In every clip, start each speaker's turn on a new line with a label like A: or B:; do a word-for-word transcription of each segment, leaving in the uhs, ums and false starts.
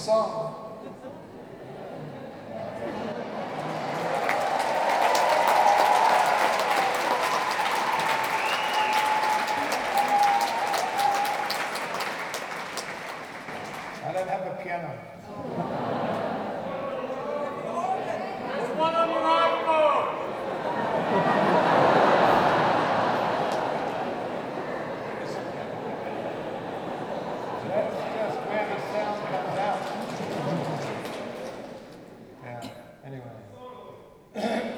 A: song. I don't have a piano.
B: There's one on your iPhone!
A: That's just where the sound comes out. Yeah, anyway.
C: I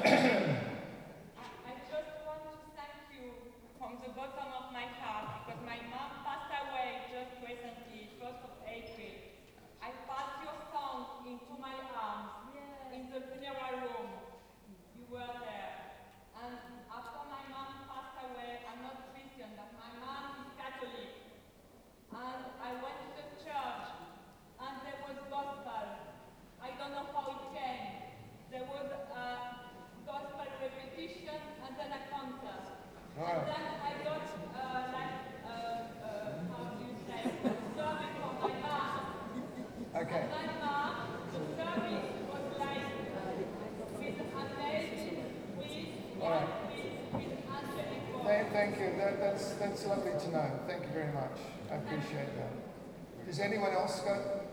C: just want to thank you from the bottom of my heart because my mom passed away just recently, first of April. I passed your song into my arms in the funeral room. You were there. And after my mom passed away, I'm not Christian, but my mom is Catholic. And I went to the church, and there was gospel. I don't know how it came. There was a gospel repetition and then a concert.
A: Wow.
C: And then I got uh, like, uh, uh, how do you say, service for my mom.
A: Okay.
C: And my mom, the service was like with amazing, with,
A: All right.
C: with, with angelic voice.
A: Thank, thank you. That, that's, that's lovely to know. Thank you very much. I appreciate that. Does anyone else got